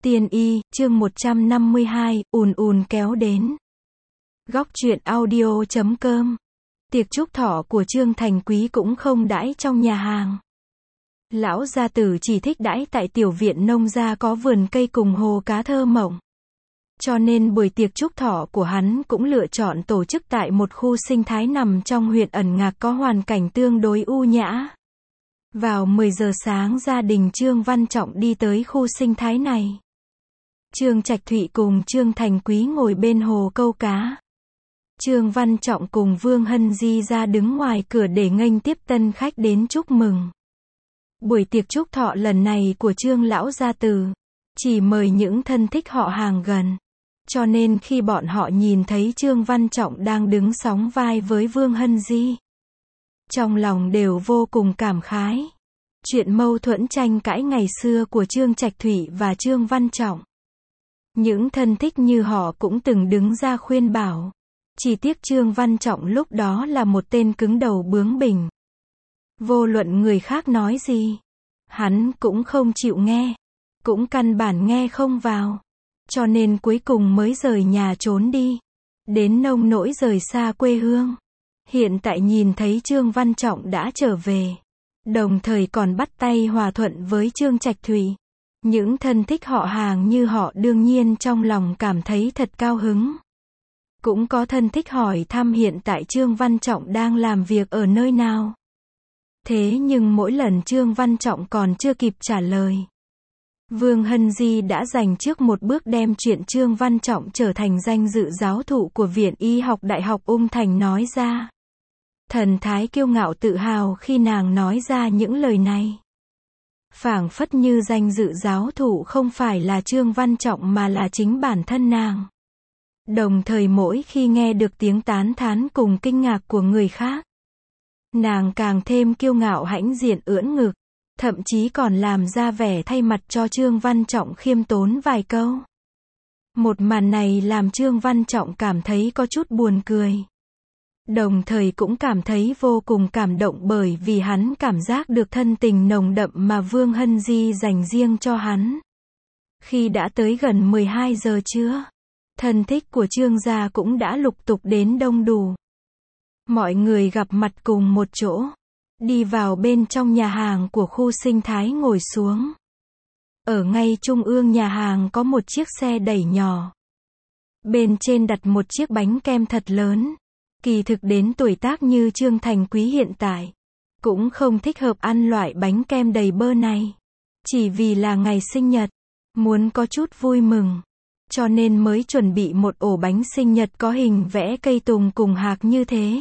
Tiên y, chương 152, ùn ùn kéo đến. Góc truyện audio.com. Tiệc chúc thọ của Trương Thành Quý cũng không đãi trong nhà hàng. Lão gia tử chỉ thích đãi tại tiểu viện nông gia có vườn cây cùng hồ cá thơ mộng. Cho nên buổi tiệc chúc thọ của hắn cũng lựa chọn tổ chức tại một khu sinh thái nằm trong huyện ẩn ngạc có hoàn cảnh tương đối u nhã. Vào 10 giờ sáng gia đình Trương Văn Trọng đi tới khu sinh thái này. Trương Trạch Thụy cùng Trương Thành Quý ngồi bên hồ câu cá. Trương Văn Trọng cùng Vương Hân Di ra đứng ngoài cửa để nghênh tiếp tân khách đến chúc mừng. Buổi tiệc chúc thọ lần này của Trương lão gia tử chỉ mời những thân thích họ hàng gần. Cho nên khi bọn họ nhìn thấy Trương Văn Trọng đang đứng sóng vai với Vương Hân Di, trong lòng đều vô cùng cảm khái. Chuyện mâu thuẫn tranh cãi ngày xưa của Trương Trạch Thụy và Trương Văn Trọng, những thân thích như họ cũng từng đứng ra khuyên bảo. Chỉ tiếc Trương Văn Trọng lúc đó là một tên cứng đầu bướng bỉnh. Vô luận người khác nói gì, hắn cũng không chịu nghe, cũng căn bản nghe không vào. Cho nên cuối cùng mới rời nhà trốn đi, đến nông nỗi rời xa quê hương. Hiện tại nhìn thấy Trương Văn Trọng đã trở về, đồng thời còn bắt tay hòa thuận với Trương Trạch Thụy, những thân thích họ hàng như họ đương nhiên trong lòng cảm thấy thật cao hứng. Cũng có thân thích hỏi thăm hiện tại Trương Văn Trọng đang làm việc ở nơi nào. Thế nhưng mỗi lần Trương Văn Trọng còn chưa kịp trả lời, Vương Hân Di đã dành trước một bước đem chuyện Trương Văn Trọng trở thành danh dự giáo thụ của Viện Y học Đại học Ung Thành nói ra. Thần thái kiêu ngạo tự hào khi nàng nói ra những lời này. Phảng phất như danh dự giáo thụ không phải là Trương Văn Trọng mà là chính bản thân nàng. Đồng thời mỗi khi nghe được tiếng tán thán cùng kinh ngạc của người khác, nàng càng thêm kiêu ngạo hãnh diện ưỡn ngực, thậm chí còn làm ra vẻ thay mặt cho Trương Văn Trọng khiêm tốn vài câu. Một màn này làm Trương Văn Trọng cảm thấy có chút buồn cười. Đồng thời cũng cảm thấy vô cùng cảm động bởi vì hắn cảm giác được thân tình nồng đậm mà Vương Hân Di dành riêng cho hắn. Khi đã tới gần 12 giờ trưa, thân thích của Trương gia cũng đã lục tục đến đông đủ. Mọi người gặp mặt cùng một chỗ, đi vào bên trong nhà hàng của khu sinh thái ngồi xuống. Ở ngay trung ương nhà hàng có một chiếc xe đẩy nhỏ. Bên trên đặt một chiếc bánh kem thật lớn. Kỳ thực đến tuổi tác như Trương Thành Quý hiện tại, cũng không thích hợp ăn loại bánh kem đầy bơ này. Chỉ vì là ngày sinh nhật, muốn có chút vui mừng, cho nên mới chuẩn bị một ổ bánh sinh nhật có hình vẽ cây tùng cùng hạc như thế.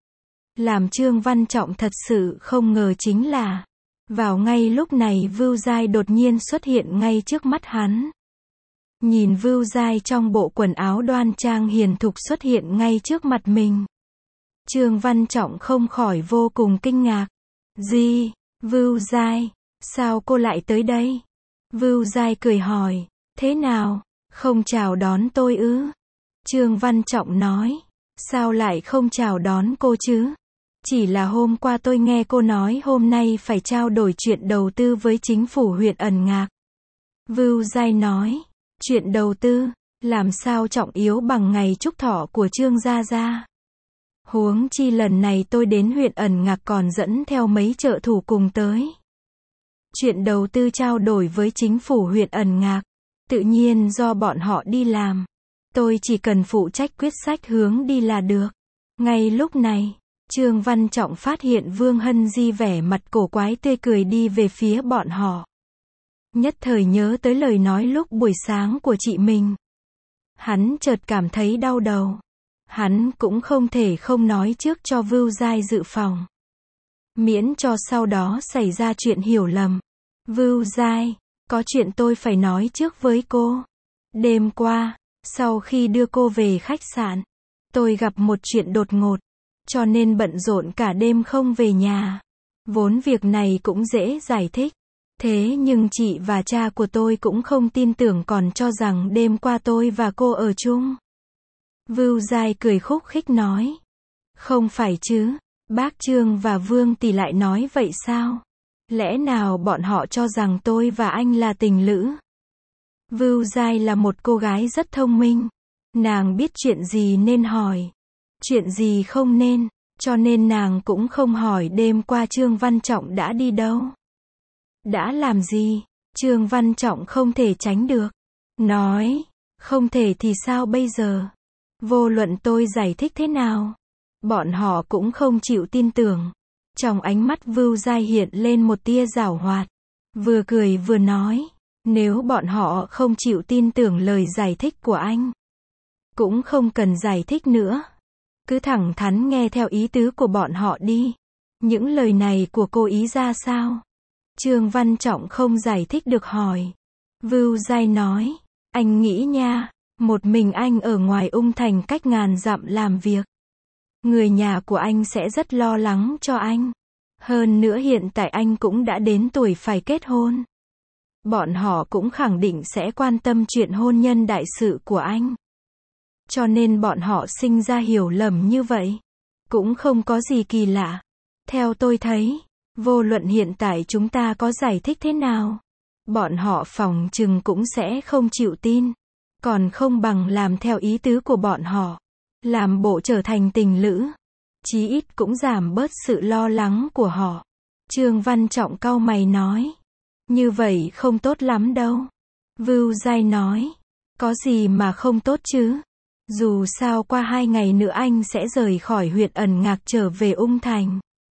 Làm Trương Văn Trọng thật sự không ngờ chính là, vào ngay lúc này Vưu Giai đột nhiên xuất hiện ngay trước mắt hắn. Nhìn Vưu Giai trong bộ quần áo đoan trang hiền thục xuất hiện ngay trước mặt mình, Trương Văn Trọng không khỏi vô cùng kinh ngạc. Gì? Vưu Giai, sao cô lại tới đây? Vưu Giai cười hỏi, thế nào, không chào đón tôi ư? Trương Văn Trọng nói, sao lại không chào đón cô chứ? Chỉ là hôm qua tôi nghe cô nói hôm nay phải trao đổi chuyện đầu tư với chính phủ huyện ẩn ngạc. Vưu Giai nói, chuyện đầu tư, làm sao trọng yếu bằng ngày chúc thọ của Trương gia gia. Huống chi lần này tôi đến huyện ẩn ngạc còn dẫn theo mấy trợ thủ cùng tới. Chuyện đầu tư trao đổi với chính phủ huyện ẩn ngạc, tự nhiên do bọn họ đi làm. Tôi chỉ cần phụ trách quyết sách hướng đi là được. Ngay lúc này, Trương Văn Trọng phát hiện Vương Hân Di vẻ mặt cổ quái tươi cười đi về phía bọn họ. Nhất thời nhớ tới lời nói lúc buổi sáng của chị mình. Hắn chợt cảm thấy đau đầu. Hắn cũng không thể không nói trước cho Vưu Giai dự phòng, miễn cho sau đó xảy ra chuyện hiểu lầm. Vưu Giai, có chuyện tôi phải nói trước với cô. Đêm qua, sau khi đưa cô về khách sạn, tôi gặp một chuyện đột ngột, cho nên bận rộn cả đêm không về nhà. Vốn việc này cũng dễ giải thích. Thế nhưng chị và cha của tôi cũng không tin tưởng còn cho rằng đêm qua tôi và cô ở chung. Vưu Giai cười khúc khích nói. Không phải chứ, bác Trương và Vương tỷ lại nói vậy sao? Lẽ nào bọn họ cho rằng tôi và anh là tình lữ? Vưu Giai là một cô gái rất thông minh. Nàng biết chuyện gì nên hỏi, chuyện gì không nên, cho nên nàng cũng không hỏi đêm qua Trương Văn Trọng đã đi đâu, đã làm gì. Trương Văn Trọng không thể tránh được. Nói, không thể thì sao bây giờ? Vô luận tôi giải thích thế nào, bọn họ cũng không chịu tin tưởng. Trong ánh mắt Vưu Giai hiện lên một tia giảo hoạt. Vừa cười vừa nói, nếu bọn họ không chịu tin tưởng lời giải thích của anh, cũng không cần giải thích nữa. Cứ thẳng thắn nghe theo ý tứ của bọn họ đi. Những lời này của cô ý ra sao? Trương Văn Trọng không giải thích được hỏi. Vưu Giai nói, anh nghĩ nha, một mình anh ở ngoài Ung Thành cách ngàn dặm làm việc. Người nhà của anh sẽ rất lo lắng cho anh. Hơn nữa hiện tại anh cũng đã đến tuổi phải kết hôn. Bọn họ cũng khẳng định sẽ quan tâm chuyện hôn nhân đại sự của anh. Cho nên bọn họ sinh ra hiểu lầm như vậy. Cũng không có gì kỳ lạ. Theo tôi thấy, vô luận hiện tại chúng ta có giải thích thế nào, bọn họ phỏng chừng cũng sẽ không chịu tin. Còn không bằng làm theo ý tứ của bọn họ. Làm bộ trở thành tình lữ. Chí ít cũng giảm bớt sự lo lắng của họ. Trương Văn Trọng cau mày nói. Như vậy không tốt lắm đâu. Vưu Giai nói. Có gì mà không tốt chứ? Dù sao qua 2 ngày nữa anh sẽ rời khỏi huyện Ẩn Ngạc trở về Ung Thành.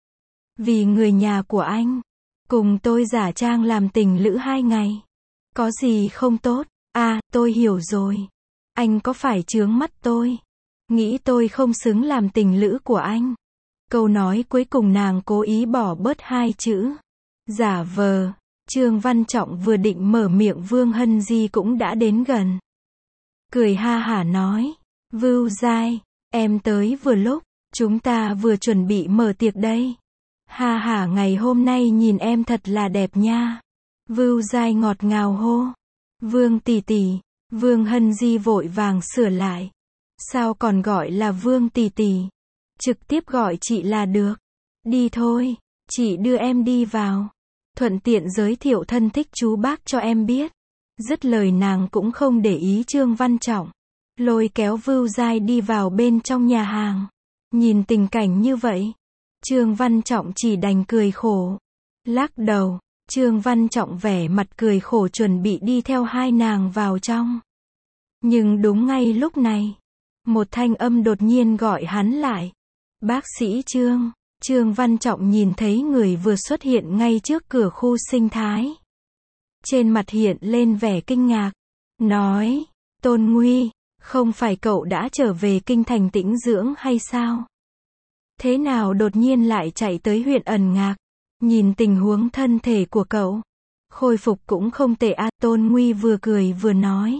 Vì người nhà của anh, cùng tôi giả trang làm tình lữ 2 ngày. Có gì không tốt? À, tôi hiểu rồi. Anh có phải chướng mắt tôi? Nghĩ tôi không xứng làm tình lữ của anh. Câu nói cuối cùng nàng cố ý bỏ bớt 2 chữ. Giả vờ. Trương Văn Trọng vừa định mở miệng Vương Hân Di cũng đã đến gần. Cười ha hả nói. Vưu Giai, em tới vừa lúc. Chúng ta vừa chuẩn bị mở tiệc đây. Ha hả, ngày hôm nay nhìn em thật là đẹp nha. Vưu Giai ngọt ngào hô. Vương tỷ tỷ. Vương Hân Di vội vàng sửa lại. Sao còn gọi là Vương tỷ tỷ? Trực tiếp gọi chị là được. Đi thôi, chị đưa em đi vào. Thuận tiện giới thiệu thân thích chú bác cho em biết. Dứt lời nàng cũng không để ý Trương Văn Trọng. Lôi kéo Vưu Giai đi vào bên trong nhà hàng. Nhìn tình cảnh như vậy, Trương Văn Trọng chỉ đành cười khổ. Lắc đầu, Trương Văn Trọng vẻ mặt cười khổ chuẩn bị đi theo hai nàng vào trong. Nhưng đúng ngay lúc này, một thanh âm đột nhiên gọi hắn lại. Bác sĩ Trương. Trương Văn Trọng nhìn thấy người vừa xuất hiện ngay trước cửa khu sinh thái. Trên mặt hiện lên vẻ kinh ngạc. Nói, Tôn Nguy, không phải cậu đã trở về kinh thành tĩnh dưỡng hay sao? Thế nào đột nhiên lại chạy tới huyện Ẩn Ngạc? Nhìn tình huống thân thể của cậu, khôi phục cũng không tệ à. Tôn Nguy vừa cười vừa nói.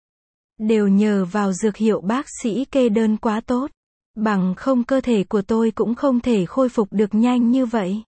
Đều nhờ vào dược hiệu bác sĩ kê đơn quá tốt. Bằng không cơ thể của tôi cũng không thể khôi phục được nhanh như vậy.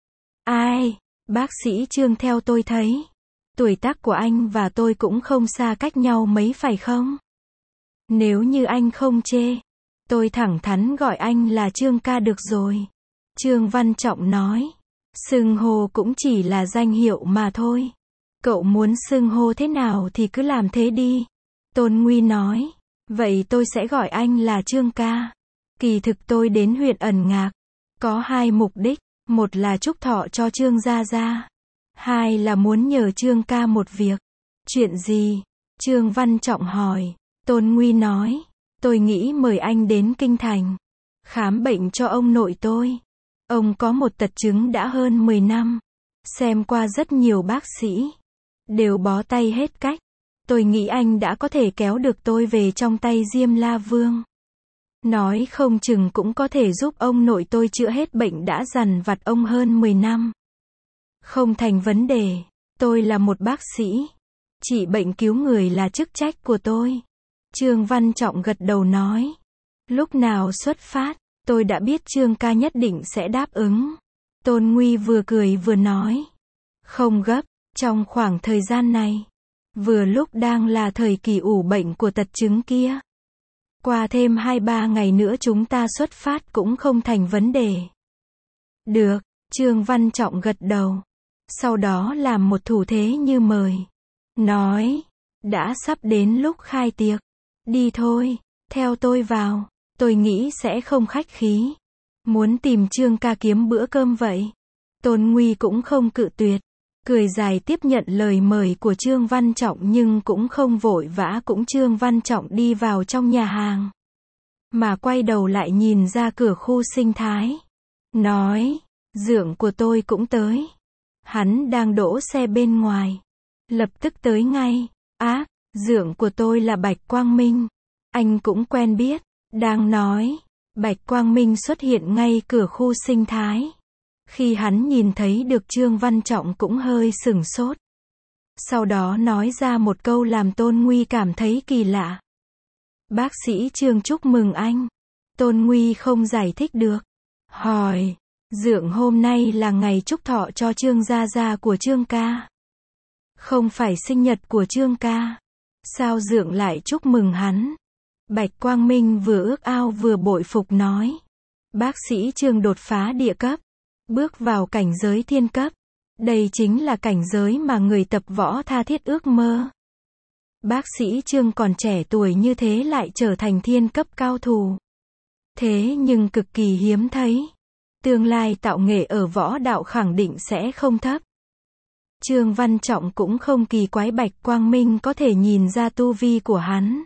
Ai, bác sĩ Trương, theo tôi thấy, tuổi tác của anh và tôi cũng không xa cách nhau mấy phải không? Nếu như anh không chê, tôi thẳng thắn gọi anh là Trương ca được rồi. Trương Văn Trọng nói, xưng hô cũng chỉ là danh hiệu mà thôi. Cậu muốn xưng hô thế nào thì cứ làm thế đi. Tôn Nguy nói, vậy tôi sẽ gọi anh là Trương ca. Kỳ thực tôi đến huyện Ẩn Ngạc, có 2 mục đích, một là chúc thọ cho Trương gia gia, 2 là muốn nhờ Trương ca một việc. Chuyện gì? Trương Văn Trọng hỏi. Tôn Nguy nói, tôi nghĩ mời anh đến kinh thành, khám bệnh cho ông nội tôi. Ông có một tật chứng đã hơn 10 năm, xem qua rất nhiều bác sĩ, đều bó tay hết cách. Tôi nghĩ anh đã có thể kéo được tôi về trong tay Diêm La Vương. Nói không chừng cũng có thể giúp ông nội tôi chữa hết bệnh đã dằn vặt ông hơn 10 năm. Không thành vấn đề, tôi là một bác sĩ. Trị bệnh cứu người là chức trách của tôi. Trương Văn Trọng gật đầu nói. Lúc nào xuất phát, tôi đã biết Trương ca nhất định sẽ đáp ứng. Tôn Nguy vừa cười vừa nói. Không gấp, trong khoảng thời gian này, vừa lúc đang là thời kỳ ủ bệnh của tật chứng kia. Qua thêm 2-3 ngày nữa chúng ta xuất phát cũng không thành vấn đề. Được, Trương Văn Trọng gật đầu. Sau đó làm một thủ thế như mời. Nói, đã sắp đến lúc khai tiệc. Đi thôi, theo tôi vào. Tôi nghĩ sẽ không khách khí. Muốn tìm Trương ca kiếm bữa cơm vậy. Tôn Nguy cũng không cự tuyệt. Cười dài tiếp nhận lời mời của Trương Văn Trọng nhưng cũng không vội vã cũng Trương Văn Trọng đi vào trong nhà hàng. Mà quay đầu lại nhìn ra cửa khu sinh thái. Nói, dượng của tôi cũng tới. Hắn đang đỗ xe bên ngoài. Lập tức tới ngay. Á, dượng của tôi là Bạch Quang Minh. Anh cũng quen biết. Đang nói, Bạch Quang Minh xuất hiện ngay cửa khu sinh thái. Khi hắn nhìn thấy được Trương Văn Trọng cũng hơi sửng sốt. Sau đó nói ra một câu làm Tôn Nguy cảm thấy kỳ lạ. Bác sĩ Trương chúc mừng anh. Tôn Nguy không giải thích được. Hỏi, dượng hôm nay là ngày chúc thọ cho Trương gia gia của Trương ca. Không phải sinh nhật của Trương ca. Sao dượng lại chúc mừng hắn? Bạch Quang Minh vừa ước ao vừa bội phục nói. Bác sĩ Trương đột phá địa cấp. Bước vào cảnh giới thiên cấp. Đây chính là cảnh giới mà người tập võ tha thiết ước mơ. Bác sĩ Trương còn trẻ tuổi như thế lại trở thành thiên cấp cao thủ. Thế nhưng cực kỳ hiếm thấy. Tương lai tạo nghệ ở võ đạo khẳng định sẽ không thấp. Trương Văn Trọng cũng không kỳ quái Bạch Quang Minh có thể nhìn ra tu vi của hắn.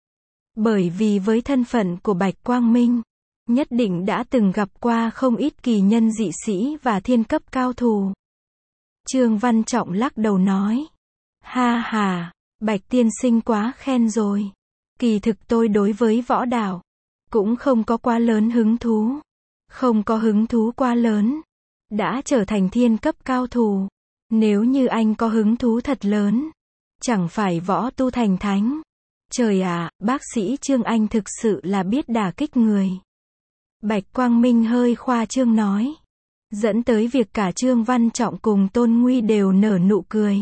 Bởi vì với thân phận của Bạch Quang Minh, nhất định đã từng gặp qua không ít kỳ nhân dị sĩ và thiên cấp cao thủ. Trương Văn Trọng lắc đầu nói. Ha ha, Bạch tiên sinh quá khen rồi. Kỳ thực tôi đối với võ đạo cũng không có quá lớn hứng thú. Không có hứng thú quá lớn. Đã trở thành thiên cấp cao thủ. Nếu như anh có hứng thú thật lớn, chẳng phải võ tu thành thánh. Trời ạ, bác sĩ Trương anh thực sự là biết đả kích người. Bạch Quang Minh hơi khoa trương nói. Dẫn tới việc cả Trương Văn Trọng cùng Tôn Nguy đều nở nụ cười.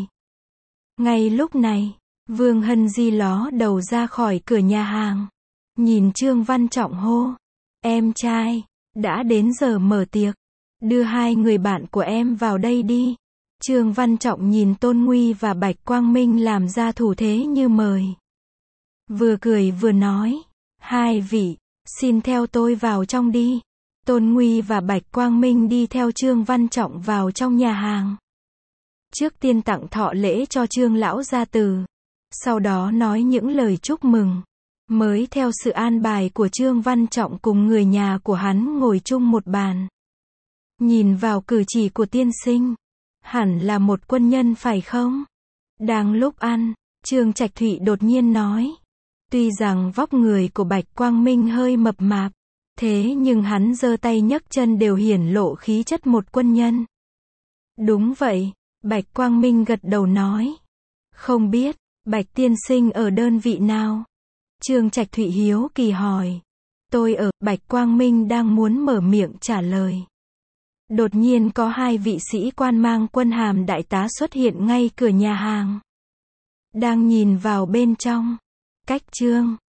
Ngay lúc này, Vương Hân Di ló đầu ra khỏi cửa nhà hàng. Nhìn Trương Văn Trọng hô. Em trai, đã đến giờ mở tiệc. Đưa hai người bạn của em vào đây đi. Trương Văn Trọng nhìn Tôn Nguy và Bạch Quang Minh làm ra thủ thế như mời. Vừa cười vừa nói. Hai vị, xin theo tôi vào trong đi. Tôn Nguy và Bạch Quang Minh đi theo Trương Văn Trọng vào trong nhà hàng. Trước tiên tặng thọ lễ cho Trương lão gia tử. Sau đó nói những lời chúc mừng. Mới theo sự an bài của Trương Văn Trọng cùng người nhà của hắn ngồi chung một bàn. Nhìn vào cử chỉ của tiên sinh. Hẳn là một quân nhân phải không? Đang lúc ăn, Trương Trạch Thụy đột nhiên nói. Tuy rằng vóc người của Bạch Quang Minh hơi mập mạp, thế nhưng hắn giơ tay nhấc chân đều hiển lộ khí chất một quân nhân. Đúng vậy, Bạch Quang Minh gật đầu nói. Không biết, Bạch tiên sinh ở đơn vị nào? Trương Trạch Thụy hiếu kỳ hỏi. Tôi ở, Bạch Quang Minh đang muốn mở miệng trả lời. Đột nhiên có hai vị sĩ quan mang quân hàm đại tá xuất hiện ngay cửa nhà hàng. Đang nhìn vào bên trong. Cách Trương